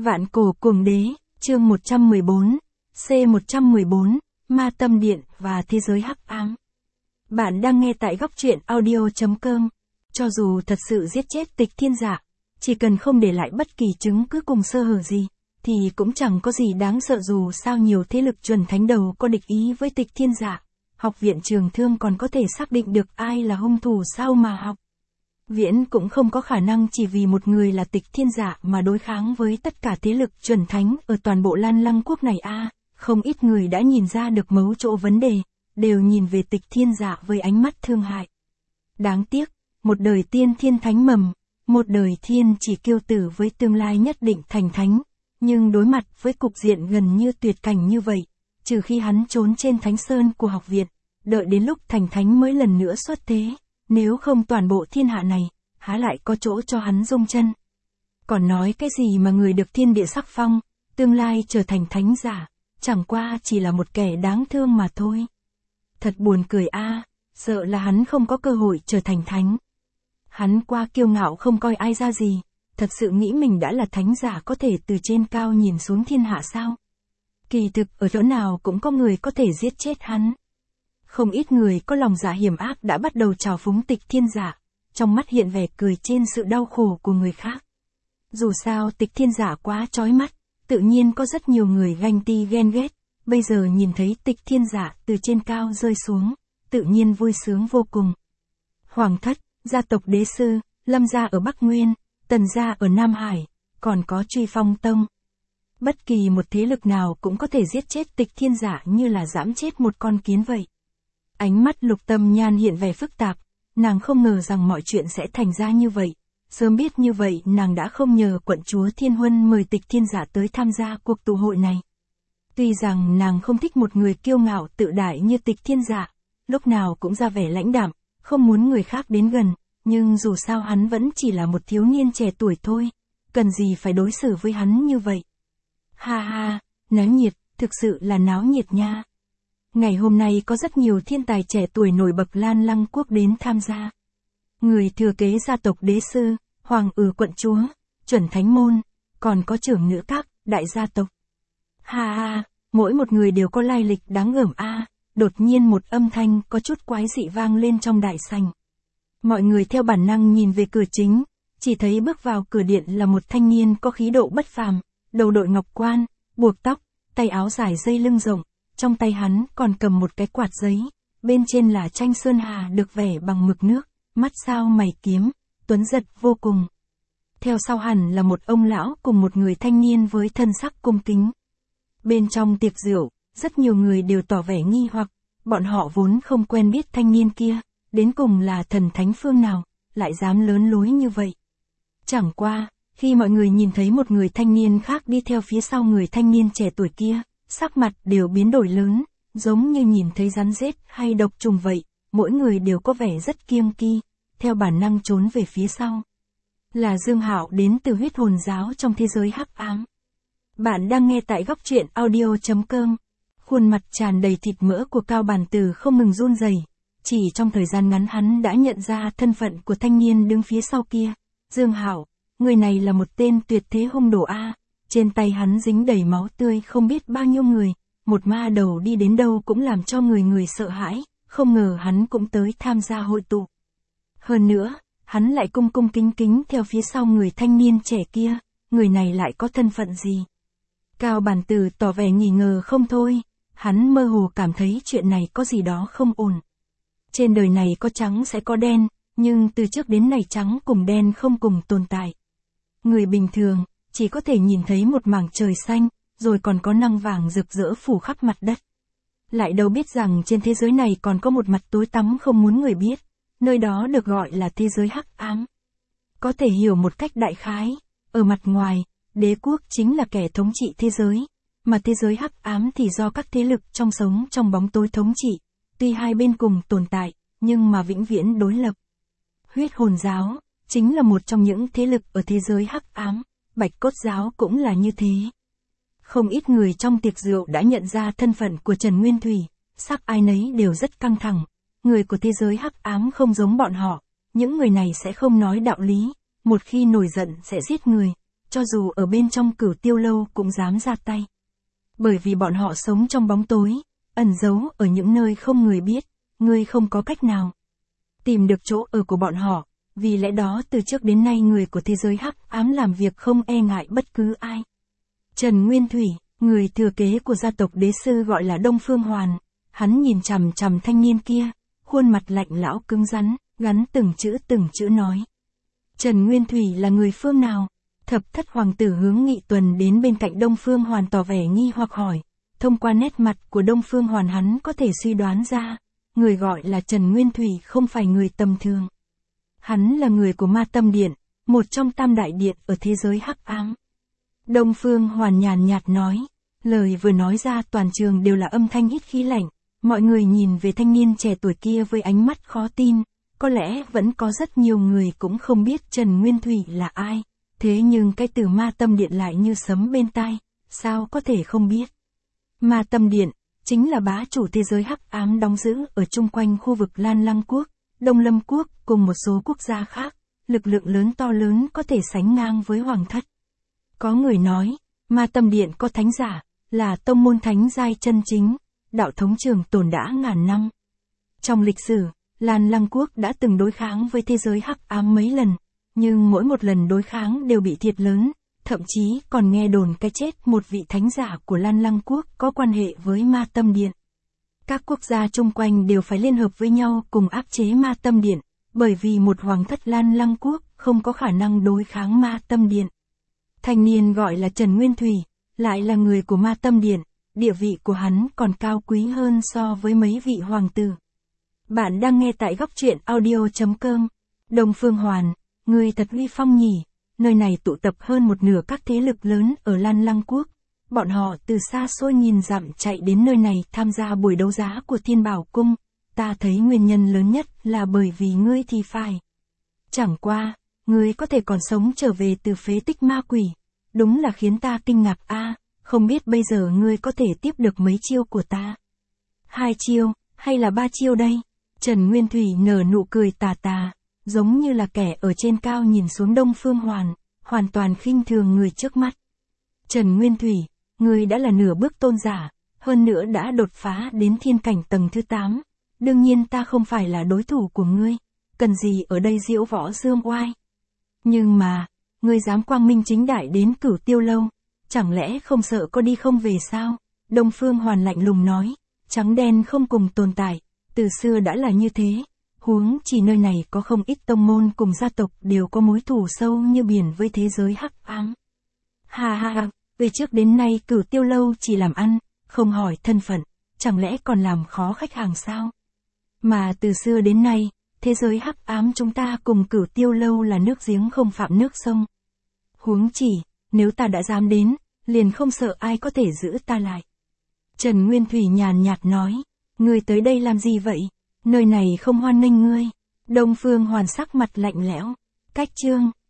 Vạn cổ cuồng đế, chương 114, C114, Ma Tâm Điện và Thế giới hắc ám. Bạn đang nghe tại góc truyện audio.com. Cho dù thật sự giết chết Tịch Thiên Dạ, chỉ cần không để lại bất kỳ chứng cứ cùng sơ hở gì, thì cũng chẳng có gì đáng sợ, dù sao nhiều thế lực chuẩn thánh đầu có địch ý với Tịch Thiên Dạ. Học viện Trường Thương còn có thể xác định được ai là hung thủ sao mà học viện cũng không có khả năng chỉ vì một người là Tịch Thiên Dạ mà đối kháng với tất cả thế lực chuẩn thánh ở toàn bộ Lan Lăng quốc này a. Không ít người đã nhìn ra được mấu chỗ vấn đề, đều nhìn về Tịch Thiên Dạ với ánh mắt thương hại. Đáng tiếc, một đời tiên thiên thánh mầm, một đời thiên chỉ kiêu tử với tương lai nhất định thành thánh, nhưng đối mặt với cục diện gần như tuyệt cảnh như vậy, trừ khi hắn trốn trên thánh sơn của học viện, đợi đến lúc thành thánh mới lần nữa xuất thế. Nếu không toàn bộ thiên hạ này, há lại có chỗ cho hắn dung chân. Còn nói cái gì mà người được thiên địa sắc phong, tương lai trở thành thánh giả, chẳng qua chỉ là một kẻ đáng thương mà thôi. Thật buồn cười a, sợ là hắn không có cơ hội trở thành thánh. Hắn quá kiêu ngạo không coi ai ra gì, thật sự nghĩ mình đã là thánh giả có thể từ trên cao nhìn xuống thiên hạ sao? Kỳ thực ở chỗ nào cũng có người có thể giết chết hắn. Không ít người có lòng dạ hiểm ác đã bắt đầu trào phúng Tịch Thiên Dạ, trong mắt hiện vẻ cười trên sự đau khổ của người khác. Dù sao Tịch Thiên Dạ quá chói mắt, tự nhiên có rất nhiều người ganh ti ghen ghét, bây giờ nhìn thấy Tịch Thiên Dạ từ trên cao rơi xuống, tự nhiên vui sướng vô cùng. Hoàng thất, gia tộc Đế Sư, Lâm gia ở Bắc Nguyên, Tần gia ở Nam Hải, còn có Truy Phong Tông. Bất kỳ một thế lực nào cũng có thể giết chết Tịch Thiên Dạ như là giẫm chết một con kiến vậy. Ánh mắt Lục Tâm Nhan hiện vẻ phức tạp, nàng không ngờ rằng mọi chuyện sẽ thành ra như vậy. Sớm biết như vậy nàng đã không nhờ quận chúa Thiên Huân mời Tịch Thiên Dạ tới tham gia cuộc tụ hội này. Tuy rằng nàng không thích một người kiêu ngạo tự đại như Tịch Thiên Dạ, lúc nào cũng ra vẻ lãnh đạm, không muốn người khác đến gần, nhưng dù sao hắn vẫn chỉ là một thiếu niên trẻ tuổi thôi, cần gì phải đối xử với hắn như vậy. Ha ha, náo nhiệt, thực sự là náo nhiệt nha. Ngày hôm nay có rất nhiều thiên tài trẻ tuổi nổi bật Lan Lăng quốc đến tham gia. Người thừa kế gia tộc Đế Sư, Hoàng quận chúa, chuẩn thánh môn, còn có trưởng nữ các, đại gia tộc. Ha ha, mỗi một người đều có lai lịch đáng gờm a. Đột nhiên một âm thanh có chút quái dị vang lên trong đại sảnh. Mọi người theo bản năng nhìn về cửa chính, chỉ thấy bước vào cửa điện là một thanh niên có khí độ bất phàm, đầu đội ngọc quan, buộc tóc, tay áo dài dây lưng rộng. Trong tay hắn còn cầm một cái quạt giấy, bên trên là tranh sơn hà được vẽ bằng mực nước, mắt sao mày kiếm, tuấn giật vô cùng. Theo sau hẳn là một ông lão cùng một người thanh niên với thân sắc cung kính. Bên trong tiệc rượu, rất nhiều người đều tỏ vẻ nghi hoặc, bọn họ vốn không quen biết thanh niên kia, đến cùng là thần thánh phương nào, lại dám lớn lối như vậy. Chẳng qua, khi mọi người nhìn thấy một người thanh niên khác đi theo phía sau người thanh niên trẻ tuổi kia, sắc mặt đều biến đổi lớn, giống như nhìn thấy rắn rết hay độc trùng vậy, mỗi người đều có vẻ rất kiêng kỵ, theo bản năng trốn về phía sau. Là Dương Hạo đến từ Huyết Hồn giáo trong thế giới hắc ám. Bạn đang nghe tại góc truyện audio.com. Khuôn mặt tràn đầy thịt mỡ của Cao Bản Tử không ngừng run rẩy, chỉ trong thời gian ngắn hắn đã nhận ra thân phận của thanh niên đứng phía sau kia. Dương Hạo, người này là một tên tuyệt thế hung đồ a. Trên tay hắn dính đầy máu tươi không biết bao nhiêu người, một ma đầu đi đến đâu cũng làm cho người sợ hãi, không ngờ hắn cũng tới tham gia hội tụ. Hơn nữa, hắn lại cung cung kính kính theo phía sau người thanh niên trẻ kia, người này lại có thân phận gì? Cao Bản Tử tỏ vẻ nghi ngờ không thôi, hắn mơ hồ cảm thấy chuyện này có gì đó không ổn. Trên đời này có trắng sẽ có đen, nhưng từ trước đến nay trắng cùng đen không cùng tồn tại. Người bình thường chỉ có thể nhìn thấy một mảng trời xanh, rồi còn có nắng vàng rực rỡ phủ khắp mặt đất. Lại đâu biết rằng trên thế giới này còn có một mặt tối tăm không muốn người biết, nơi đó được gọi là thế giới hắc ám. Có thể hiểu một cách đại khái, ở mặt ngoài, đế quốc chính là kẻ thống trị thế giới, mà thế giới hắc ám thì do các thế lực trong sống trong bóng tối thống trị, tuy hai bên cùng tồn tại, nhưng mà vĩnh viễn đối lập. Huyết Hồn giáo chính là một trong những thế lực ở thế giới hắc ám. Bạch Cốt giáo cũng là như thế. Không ít người trong tiệc rượu đã nhận ra thân phận của Trần Nguyên Thủy, sắc ai nấy đều rất căng thẳng. Người của thế giới hắc ám không giống bọn họ, những người này sẽ không nói đạo lý, một khi nổi giận sẽ giết người, cho dù ở bên trong Cửu Tiêu Lâu cũng dám ra tay. Bởi vì bọn họ sống trong bóng tối, ẩn giấu ở những nơi không người biết, ngươi không có cách nào tìm được chỗ ở của bọn họ, vì lẽ đó từ trước đến nay người của thế giới hắc ám làm việc không e ngại bất cứ ai. Trần Nguyên Thủy, người thừa kế của gia tộc đế sư gọi là Đông Phương Hoàn, hắn nhìn chằm chằm thanh niên kia, khuôn mặt lạnh lão cứng rắn, gắn từng chữ nói. Trần Nguyên Thủy là người phương nào? Thập thất hoàng tử Hướng Nghị Tuần đến bên cạnh Đông Phương Hoàn tỏ vẻ nghi hoặc hỏi. Thông qua nét mặt của Đông Phương Hoàn hắn có thể suy đoán ra, người gọi là Trần Nguyên Thủy không phải người tầm thường. Hắn là người của Ma Tâm Điện, một trong tam đại điện ở thế giới hắc ám. Đông Phương Hoàn nhàn nhạt nói, lời vừa nói ra toàn trường đều là âm thanh hít khí lạnh, mọi người nhìn về thanh niên trẻ tuổi kia với ánh mắt khó tin, có lẽ vẫn có rất nhiều người cũng không biết Trần Nguyên Thủy là ai, thế nhưng cái từ Ma Tâm Điện lại như sấm bên tai, sao có thể không biết. Ma Tâm Điện, chính là bá chủ thế giới hắc ám đóng giữ ở chung quanh khu vực Lan Lăng Quốc, Đông Lâm Quốc cùng một số quốc gia khác, lực lượng lớn to lớn có thể sánh ngang với Hoàng thất. Có người nói, Ma Tâm Điện có thánh giả, là tông môn thánh giai chân chính, đạo thống trường tồn đã ngàn năm. Trong lịch sử, Lan Lăng Quốc đã từng đối kháng với thế giới hắc ám mấy lần, nhưng mỗi một lần đối kháng đều bị thiệt lớn, thậm chí còn nghe đồn cái chết một vị thánh giả của Lan Lăng Quốc có quan hệ với Ma Tâm Điện. Các quốc gia chung quanh đều phải liên hợp với nhau cùng áp chế Ma Tâm Điện, bởi vì một hoàng thất Lan Lăng Quốc không có khả năng đối kháng Ma Tâm Điện. Thanh niên gọi là Trần Nguyên Thủy, lại là người của Ma Tâm Điện, địa vị của hắn còn cao quý hơn so với mấy vị hoàng tử. Bạn đang nghe tại góc truyện audio.com. Đông Phương Hoàn, người thật uy phong nhỉ, nơi này tụ tập hơn một nửa các thế lực lớn ở Lan Lăng Quốc. Bọn họ từ xa xôi nghìn dặm chạy đến nơi này tham gia buổi đấu giá của Thiên Bảo Cung. Ta thấy nguyên nhân lớn nhất là bởi vì ngươi thì phải. Chẳng qua, ngươi có thể còn sống trở về từ phế tích ma quỷ. Đúng là khiến ta kinh ngạc a, không biết bây giờ ngươi có thể tiếp được mấy chiêu của ta. 2 chiêu, hay là 3 chiêu đây? Trần Nguyên Thủy nở nụ cười tà tà, giống như là kẻ ở trên cao nhìn xuống Đông Phương Hoàn, hoàn toàn khinh thường người trước mắt. Trần Nguyên Thủy, ngươi đã là nửa bước tôn giả, hơn nữa đã đột phá đến thiên cảnh tầng thứ 8. Đương nhiên ta không phải là đối thủ của ngươi, cần gì ở đây diễu võ dương oai. Nhưng mà, ngươi dám quang minh chính đại đến Cửu Tiêu Lâu, chẳng lẽ không sợ có đi không về sao? Đông Phương Hoàn lạnh lùng nói, trắng đen không cùng tồn tại, từ xưa đã là như thế, huống chỉ nơi này có không ít tông môn cùng gia tộc đều có mối thù sâu như biển với thế giới hắc ám. Ha ha ha, về trước đến nay Cửu Tiêu Lâu chỉ làm ăn, không hỏi thân phận, chẳng lẽ còn làm khó khách hàng sao? Mà từ xưa đến nay, thế giới hắc ám chúng ta cùng Cửu Tiêu Lâu là nước giếng không phạm nước sông. Huống chỉ, nếu ta đã dám đến, liền không sợ ai có thể giữ ta lại. Trần Nguyên Thủy nhàn nhạt nói, ngươi tới đây làm gì vậy? Nơi này không hoan nghênh ngươi. Đông Phương Hoàn sắc mặt lạnh lẽo. Cách chương